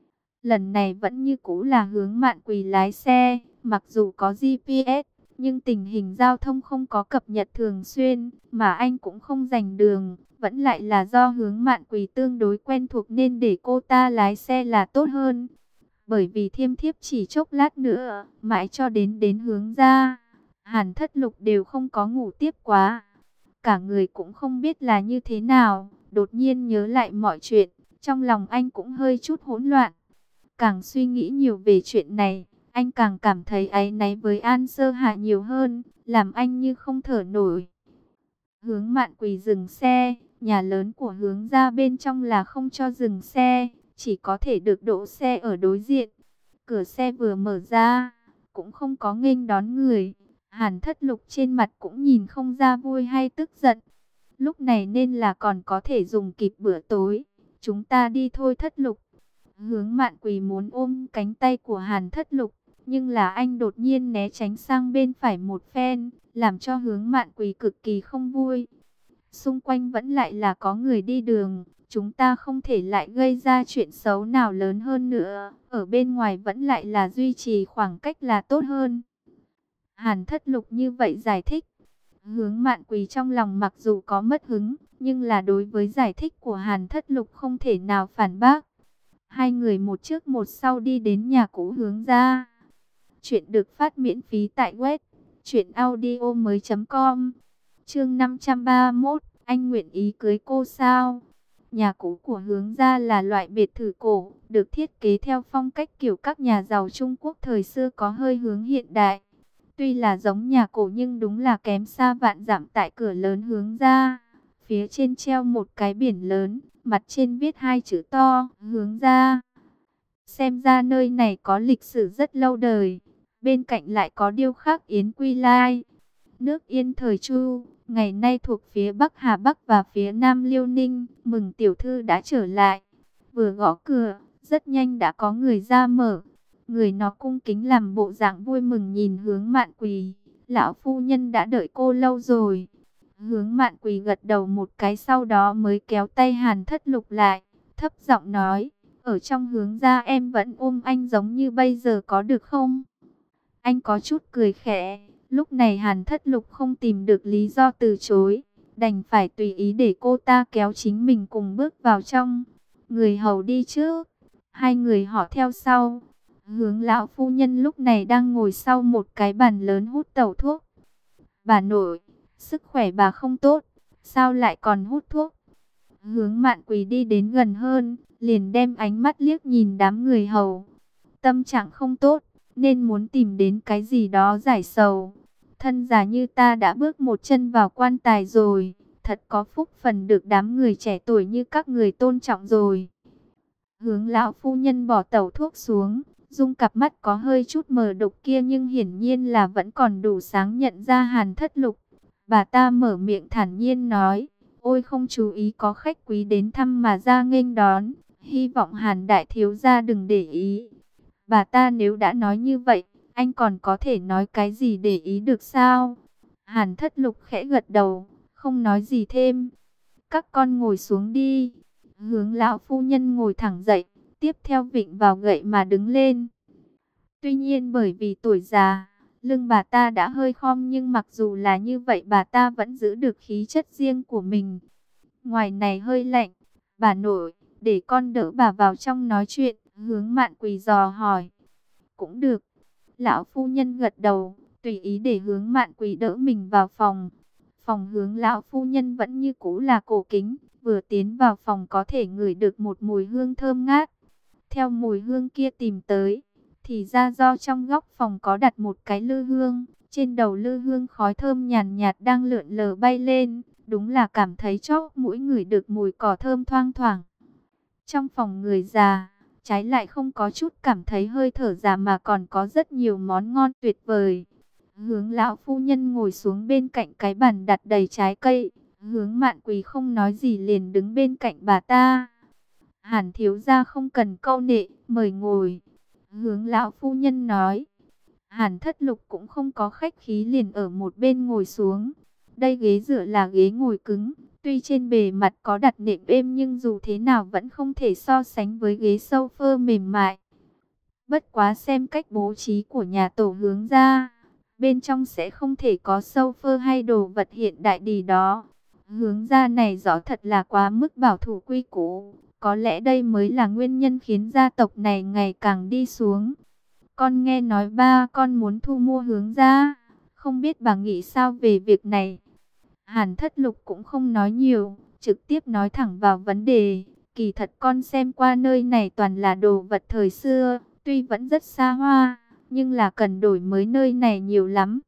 Lần này vẫn như cũ là Hướng Mạn Quỳ lái xe, mặc dù có GPS, nhưng tình hình giao thông không có cập nhật thường xuyên, mà anh cũng không dành đường, vẫn lại là do Hướng Mạn Quỳ tương đối quen thuộc nên để cô ta lái xe là tốt hơn. Bởi vì Thiêm Thiếp chỉ chốc lát nữa, mãi cho đến Hướng ra, Hàn Thất Lục đều không có ngủ tiếp quá. Cả người cũng không biết là như thế nào, đột nhiên nhớ lại mọi chuyện, trong lòng anh cũng hơi chút hỗn loạn. Càng suy nghĩ nhiều về chuyện này, anh càng cảm thấy áy náy với An Sơ Hạ nhiều hơn, làm anh như không thở nổi. Hướng Mạn Quỳ dừng xe, nhà lớn của Hướng ra bên trong là không cho dừng xe, chỉ có thể được đỗ xe ở đối diện. Cửa xe vừa mở ra, cũng không có nghênh đón người. Hàn Thất Lục trên mặt cũng nhìn không ra vui hay tức giận. Lúc này nên là còn có thể dùng kịp bữa tối. Chúng ta đi thôi Thất Lục. Hướng Mạn Quỳ muốn ôm cánh tay của Hàn Thất Lục, nhưng là anh đột nhiên né tránh sang bên phải một phen, làm cho Hướng Mạn Quỳ cực kỳ không vui. Xung quanh vẫn lại là có người đi đường, chúng ta không thể lại gây ra chuyện xấu nào lớn hơn nữa, ở bên ngoài vẫn lại là duy trì khoảng cách là tốt hơn. Hàn Thất Lục như vậy giải thích. Hướng Mạn Quỳ trong lòng mặc dù có mất hứng, nhưng là đối với giải thích của Hàn Thất Lục không thể nào phản bác. Hai người một trước một sau đi đến nhà cũ Hướng ra. Chuyện được phát miễn phí tại web truyệnaudiomoi.com. Chương 531, anh nguyện ý cưới cô sao? Nhà cũ của Hướng ra là loại biệt thự cổ, được thiết kế theo phong cách kiểu các nhà giàu Trung Quốc thời xưa có hơi hướng hiện đại. Tuy là giống nhà cổ nhưng đúng là kém xa vạn dặm. Tại cửa lớn Hướng ra, phía trên treo một cái biển lớn, mặt trên viết hai chữ to, Hướng ra. Xem ra nơi này có lịch sử rất lâu đời. Bên cạnh lại có điêu khắc Yến Quy Lai. Nước Yên thời Chu, ngày nay thuộc phía Bắc Hà Bắc và phía Nam Liêu Ninh. Mừng tiểu thư đã trở lại. Vừa gõ cửa, rất nhanh đã có người ra mở. Người nó cung kính làm bộ dạng vui mừng nhìn Hướng Mạn Quỳ. Lão phu nhân đã đợi cô lâu rồi. Hướng Mạn Quỳ gật đầu một cái, sau đó mới kéo tay Hàn Thất Lục lại, thấp giọng nói, ở trong Hướng ra em vẫn ôm anh giống như bây giờ có được không? Anh có chút cười khẽ. Lúc này Hàn Thất Lục không tìm được lý do từ chối, đành phải tùy ý để cô ta kéo chính mình cùng bước vào trong. Người hầu đi trước, hai người họ theo sau. Hướng lão phu nhân lúc này đang ngồi sau một cái bàn lớn hút tẩu thuốc. Bà nội, sức khỏe bà không tốt, sao lại còn hút thuốc? Hướng Mạn Quỳ đi đến gần hơn, liền đem ánh mắt liếc nhìn đám người hầu. Tâm trạng không tốt, nên muốn tìm đến cái gì đó giải sầu. Thân già như ta đã bước một chân vào quan tài rồi, thật có phúc phần được đám người trẻ tuổi như các người tôn trọng rồi. Hướng lão phu nhân bỏ tẩu thuốc xuống, dung cặp mắt có hơi chút mờ đục kia nhưng hiển nhiên là vẫn còn đủ sáng nhận ra Hàn Thất Lục. Bà ta mở miệng thản nhiên nói, ôi không chú ý có khách quý đến thăm mà ra nghênh đón, hy vọng Hàn đại thiếu gia đừng để ý. Bà ta nếu đã nói như vậy, anh còn có thể nói cái gì để ý được sao? Hàn Thất Lục khẽ gật đầu, không nói gì thêm. Các con ngồi xuống đi. Hướng lão phu nhân ngồi thẳng dậy, tiếp theo vịn vào gậy mà đứng lên. Tuy nhiên bởi vì tuổi già, lưng bà ta đã hơi khom nhưng mặc dù là như vậy bà ta vẫn giữ được khí chất riêng của mình. Ngoài này hơi lạnh, bà nội, để con đỡ bà vào trong nói chuyện. Hướng Mạn Quỳ dò hỏi. Cũng được. Lão phu nhân gật đầu, tùy ý để Hướng Mạn Quỳ đỡ mình vào phòng. Phòng Hướng lão phu nhân vẫn như cũ là cổ kính, vừa tiến vào phòng có thể ngửi được một mùi hương thơm ngát. Theo mùi hương kia tìm tới, thì ra do trong góc phòng có đặt một cái lư hương, trên đầu lư hương khói thơm nhàn nhạt đang lượn lờ bay lên, đúng là cảm thấy chóp mũi ngửi được mùi cỏ thơm thoang thoảng. Trong phòng người già, trái lại không có chút cảm thấy hơi thở già mà còn có rất nhiều món ngon tuyệt vời. Hướng lão phu nhân ngồi xuống bên cạnh cái bàn đặt đầy trái cây. Hướng Mạn Quỳ không nói gì liền đứng bên cạnh bà ta. Hàn thiếu gia không cần câu nệ, mời ngồi. Hướng lão phu nhân nói. Hàn Thất Lục cũng không có khách khí liền ở một bên ngồi xuống. Đây ghế dựa là ghế ngồi cứng, tuy trên bề mặt có đặt nệm êm nhưng dù thế nào vẫn không thể so sánh với ghế sofa mềm mại. Bất quá xem cách bố trí của nhà tổ Hướng gia, bên trong sẽ không thể có sofa hay đồ vật hiện đại gì đó. Hướng gia này rõ thật là quá mức bảo thủ quy củ. Có lẽ đây mới là nguyên nhân khiến gia tộc này ngày càng đi xuống. Con nghe nói ba con muốn thu mua Hướng gia, không biết bà nghĩ sao về việc này. Hàn Thất Lục cũng không nói nhiều, trực tiếp nói thẳng vào vấn đề. Kỳ thật con xem qua nơi này toàn là đồ vật thời xưa, tuy vẫn rất xa hoa, nhưng là cần đổi mới nơi này nhiều lắm.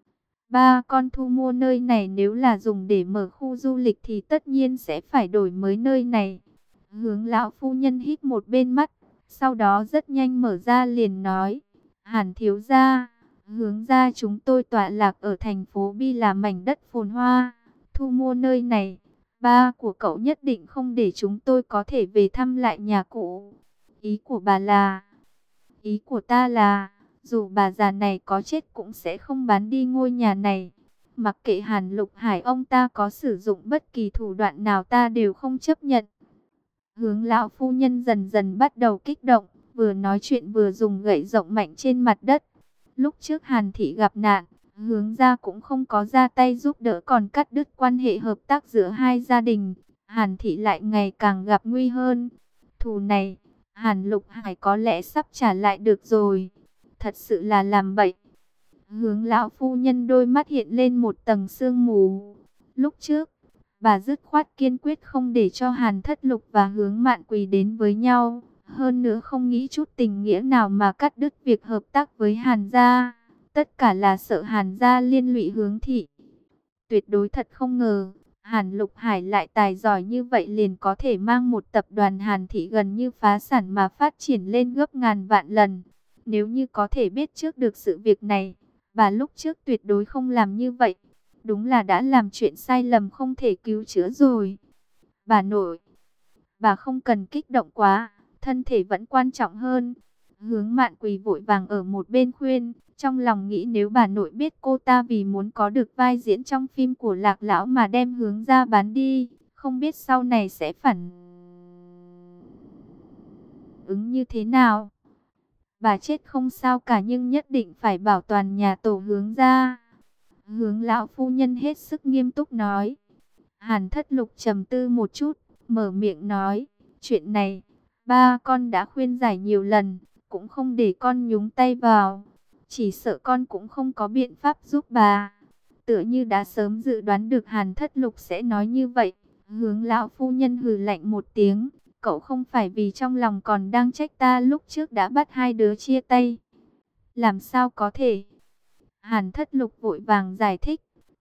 Ba con thu mua nơi này nếu là dùng để mở khu du lịch thì tất nhiên sẽ phải đổi mới nơi này. Hướng lão phu nhân hít một bên mắt, sau đó rất nhanh mở ra liền nói. Hàn thiếu gia, Hướng gia chúng tôi tọa lạc ở thành phố Bi là mảnh đất phồn hoa. Thu mua nơi này, ba của cậu nhất định không để chúng tôi có thể về thăm lại nhà cũ. Ý của bà là... Ý của ta là, dù bà già này có chết cũng sẽ không bán đi ngôi nhà này. Mặc kệ Hàn Lục Hải ông ta có sử dụng bất kỳ thủ đoạn nào ta đều không chấp nhận. Hướng lão phu nhân dần dần bắt đầu kích động, vừa nói chuyện vừa dùng gậy rộng mạnh trên mặt đất. Lúc trước Hàn thị gặp nạn, Hướng gia cũng không có ra tay giúp đỡ còn cắt đứt quan hệ hợp tác giữa hai gia đình. Hàn thị lại ngày càng gặp nguy hơn. Thù này, Hàn Lục Hải có lẽ sắp trả lại được rồi. Thật sự là làm bậy. Hướng lão phu nhân đôi mắt hiện lên một tầng sương mù. Lúc trước, bà dứt khoát kiên quyết không để cho Hàn Thất Lục và Hướng Mạn Quỳ đến với nhau. Hơn nữa không nghĩ chút tình nghĩa nào mà cắt đứt việc hợp tác với Hàn gia. Tất cả là sợ Hàn gia liên lụy Hướng thị. Tuyệt đối thật không ngờ, Hàn Lục Hải lại tài giỏi như vậy liền có thể mang một tập đoàn Hàn thị gần như phá sản mà phát triển lên gấp ngàn vạn lần. Nếu như có thể biết trước được sự việc này, bà lúc trước tuyệt đối không làm như vậy. Đúng là đã làm chuyện sai lầm không thể cứu chữa rồi. Bà nội, bà không cần kích động quá, thân thể vẫn quan trọng hơn. Hướng Mạn Quỳ vội vàng ở một bên khuyên, trong lòng nghĩ nếu bà nội biết cô ta vì muốn có được vai diễn trong phim của Lạc lão mà đem Hướng gia bán đi, không biết sau này sẽ phản ứng như thế nào. Bà chết không sao cả nhưng nhất định phải bảo toàn nhà tổ Hướng gia. Hướng lão phu nhân hết sức nghiêm túc nói. Hàn Thất Lục trầm tư một chút, mở miệng nói, chuyện này, ba con đã khuyên giải nhiều lần, cũng không để con nhúng tay vào. Chỉ sợ con cũng không có biện pháp giúp bà. Tựa như đã sớm dự đoán được Hàn Thất Lục sẽ nói như vậy. Hướng lão phu nhân hừ lạnh một tiếng. Cậu không phải vì trong lòng còn đang trách ta lúc trước đã bắt hai đứa chia tay. Làm sao có thể? Hàn Thất Lục vội vàng giải thích.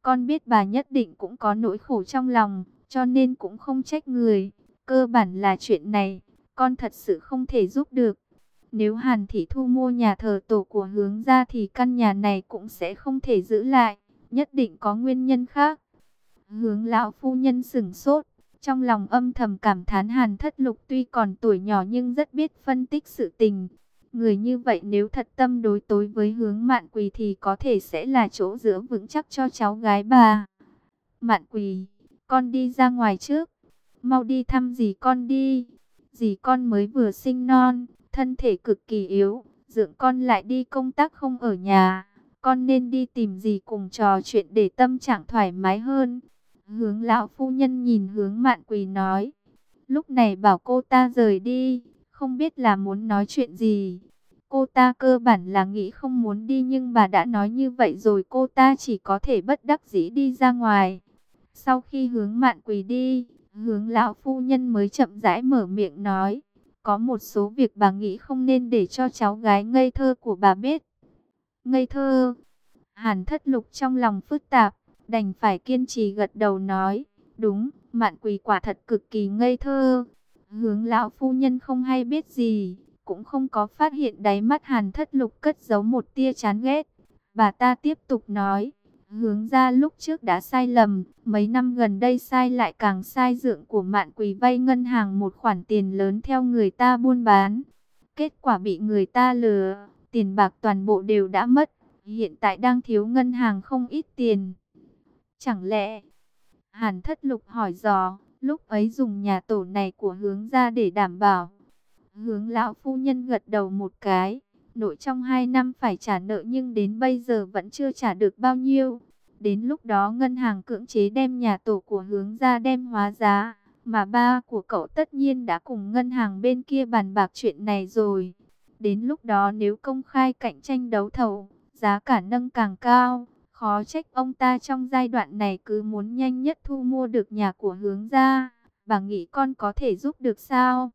Con biết bà nhất định cũng có nỗi khổ trong lòng, cho nên cũng không trách người. Cơ bản là chuyện này, con thật sự không thể giúp được. Nếu Hàn Thị thu mua nhà thờ tổ của Hướng gia thì căn nhà này cũng sẽ không thể giữ lại, nhất định có nguyên nhân khác. Hướng lão phu nhân sửng sốt, trong lòng âm thầm cảm thán Hàn Thất Lục tuy còn tuổi nhỏ nhưng rất biết phân tích sự tình. Người như vậy nếu thật tâm đối tối với Hướng Mạn Quỳ thì có thể sẽ là chỗ dựa vững chắc cho cháu gái bà. Mạn Quỳ, con đi ra ngoài trước, mau đi thăm dì con đi. Dì con mới vừa sinh non, thân thể cực kỳ yếu, dượng con lại đi công tác không ở nhà. Con nên đi tìm dì cùng trò chuyện để tâm trạng thoải mái hơn. Hướng lão phu nhân nhìn Hướng Mạn Quỳ nói. Lúc này bảo cô ta rời đi, không biết là muốn nói chuyện gì. Cô ta cơ bản là nghĩ không muốn đi nhưng bà đã nói như vậy rồi cô ta chỉ có thể bất đắc dĩ đi ra ngoài. Sau khi Hướng Mạn Quỳ đi, Hướng lão phu nhân mới chậm rãi mở miệng nói. Có một số việc bà nghĩ không nên để cho cháu gái ngây thơ của bà biết. Ngây thơ? Hàn Thất Lục trong lòng phức tạp, đành phải kiên trì gật đầu nói. Đúng, Mạn Quỳ quả thật cực kỳ ngây thơ. Hướng lão phu nhân không hay biết gì, cũng không có phát hiện đáy mắt Hàn Thất Lục cất giấu một tia chán ghét. Bà ta tiếp tục nói. Hướng gia lúc trước đã sai lầm, mấy năm gần đây sai lại càng sai, dượng của Mạn Quỳ vay ngân hàng một khoản tiền lớn theo người ta buôn bán. Kết quả bị người ta lừa, tiền bạc toàn bộ đều đã mất, hiện tại đang thiếu ngân hàng không ít tiền. Chẳng lẽ, Hàn Thất Lục hỏi dò, lúc ấy dùng nhà tổ này của Hướng gia để đảm bảo. Hướng lão phu nhân gật đầu một cái. Nội trong 2 năm phải trả nợ nhưng đến bây giờ vẫn chưa trả được bao nhiêu. Đến lúc đó ngân hàng cưỡng chế đem nhà tổ của Hướng gia đem hóa giá. Mà ba của cậu tất nhiên đã cùng ngân hàng bên kia bàn bạc chuyện này rồi. Đến lúc đó nếu công khai cạnh tranh đấu thầu, giá cả nâng càng cao. Khó trách ông ta trong giai đoạn này cứ muốn nhanh nhất thu mua được nhà của Hướng gia. Bà nghĩ con có thể giúp được sao?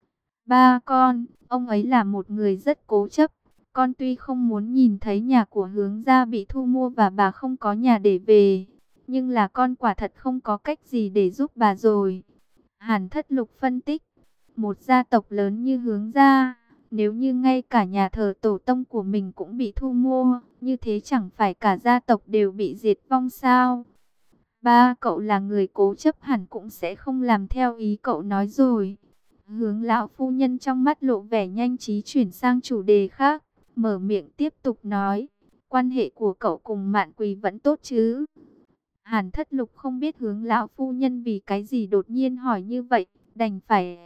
Ba con, ông ấy là một người rất cố chấp. Con tuy không muốn nhìn thấy nhà của Hướng gia bị thu mua và bà không có nhà để về, nhưng là con quả thật không có cách gì để giúp bà rồi. Hàn Thất Lục phân tích, một gia tộc lớn như Hướng gia, nếu như ngay cả nhà thờ tổ tông của mình cũng bị thu mua, như thế chẳng phải cả gia tộc đều bị diệt vong sao? Ba cậu là người cố chấp hẳn cũng sẽ không làm theo ý cậu nói rồi. Hướng lão phu nhân trong mắt lộ vẻ nhanh trí chuyển sang chủ đề khác, mở miệng tiếp tục nói, quan hệ của cậu cùng Mạn Quỳ vẫn tốt chứ? Hàn Thất Lục không biết Hướng lão phu nhân vì cái gì đột nhiên hỏi như vậy, đành phải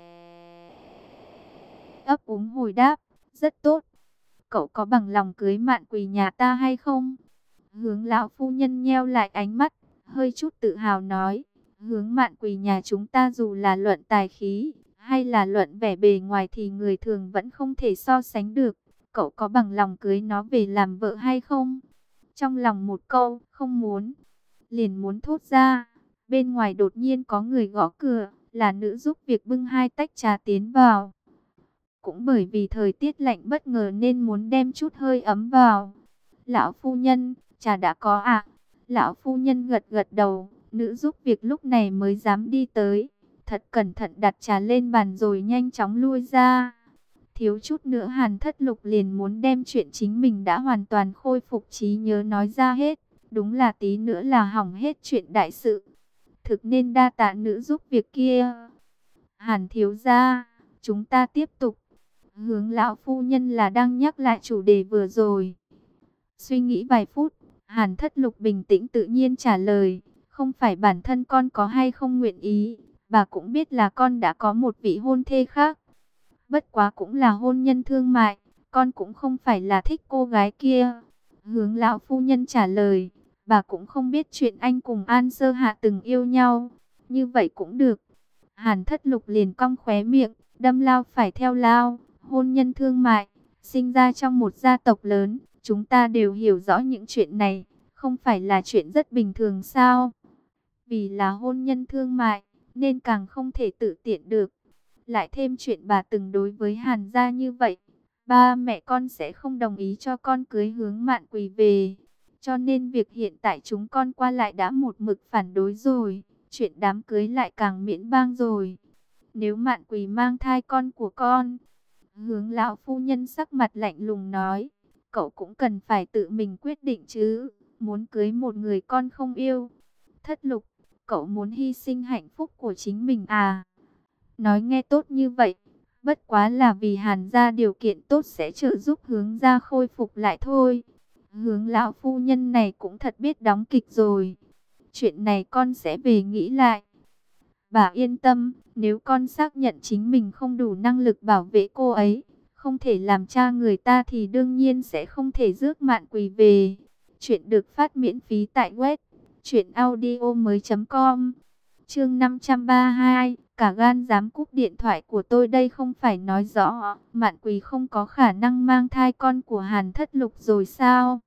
ấp úng hồi đáp, rất tốt. Cậu có bằng lòng cưới Mạn Quỳ nhà ta hay không? Hướng lão phu nhân nheo lại ánh mắt, hơi chút tự hào nói, Hướng Mạn Quỳ nhà chúng ta dù là luận tài khí hay là luận vẻ bề ngoài thì người thường vẫn không thể so sánh được. Cậu có bằng lòng cưới nó về làm vợ hay không? Trong lòng một câu, không muốn, liền muốn thốt ra. Bên ngoài đột nhiên có người gõ cửa, là nữ giúp việc bưng 2 tách trà tiến vào. Cũng bởi vì thời tiết lạnh bất ngờ nên muốn đem chút hơi ấm vào. Lão phu nhân, trà đã có ạ. Lão phu nhân gật gật đầu, nữ giúp việc lúc này mới dám đi tới. Thật cẩn thận đặt trà lên bàn rồi nhanh chóng lui ra. Thiếu chút nữa Hàn Thất Lục liền muốn đem chuyện chính mình đã hoàn toàn khôi phục trí nhớ nói ra hết. Đúng là tí nữa là hỏng hết chuyện đại sự. Thực nên đa tạ nữ giúp việc kia. Hàn thiếu gia, chúng ta tiếp tục. Hướng lão phu nhân là đang nhắc lại chủ đề vừa rồi. Suy nghĩ vài phút, Hàn Thất Lục bình tĩnh tự nhiên trả lời. Không phải bản thân con có hay không nguyện ý, bà cũng biết là con đã có một vị hôn thê khác. Bất quá cũng là hôn nhân thương mại, con cũng không phải là thích cô gái kia. Hướng lão phu nhân trả lời, bà cũng không biết chuyện anh cùng An Sơ Hạ từng yêu nhau. Như vậy cũng được. Hàn Thất Lục liền cong khóe miệng, đâm lao phải theo lao, hôn nhân thương mại, sinh ra trong một gia tộc lớn, chúng ta đều hiểu rõ những chuyện này, không phải là chuyện rất bình thường sao? Vì là hôn nhân thương mại, nên càng không thể tự tiện được. Lại thêm chuyện bà từng đối với Hàn gia như vậy, ba mẹ con sẽ không đồng ý cho con cưới Hướng Mạn Quỳ về. Cho nên việc hiện tại chúng con qua lại đã một mực phản đối rồi. Chuyện đám cưới lại càng miễn bang rồi. Nếu Mạn Quỳ mang thai con của con, Hướng lão phu nhân sắc mặt lạnh lùng nói, cậu cũng cần phải tự mình quyết định chứ, muốn cưới một người con không yêu. Thất Lục, cậu muốn hy sinh hạnh phúc của chính mình à? Nói nghe tốt như vậy, bất quá là vì Hàn gia điều kiện tốt sẽ trợ giúp Hướng gia khôi phục lại thôi. Hướng lão phu nhân này cũng thật biết đóng kịch rồi. Chuyện này con sẽ về nghĩ lại. Bà yên tâm, nếu con xác nhận chính mình không đủ năng lực bảo vệ cô ấy, không thể làm cha người ta thì đương nhiên sẽ không thể rước Mạn Quỳ về. Chuyện được phát miễn phí tại web truyệnaudiomoi.com. Chương 532, cả gan dám cúp điện thoại của tôi đây không phải nói rõ Mạn Quỳ không có khả năng mang thai con của Hàn Thất Lục rồi sao?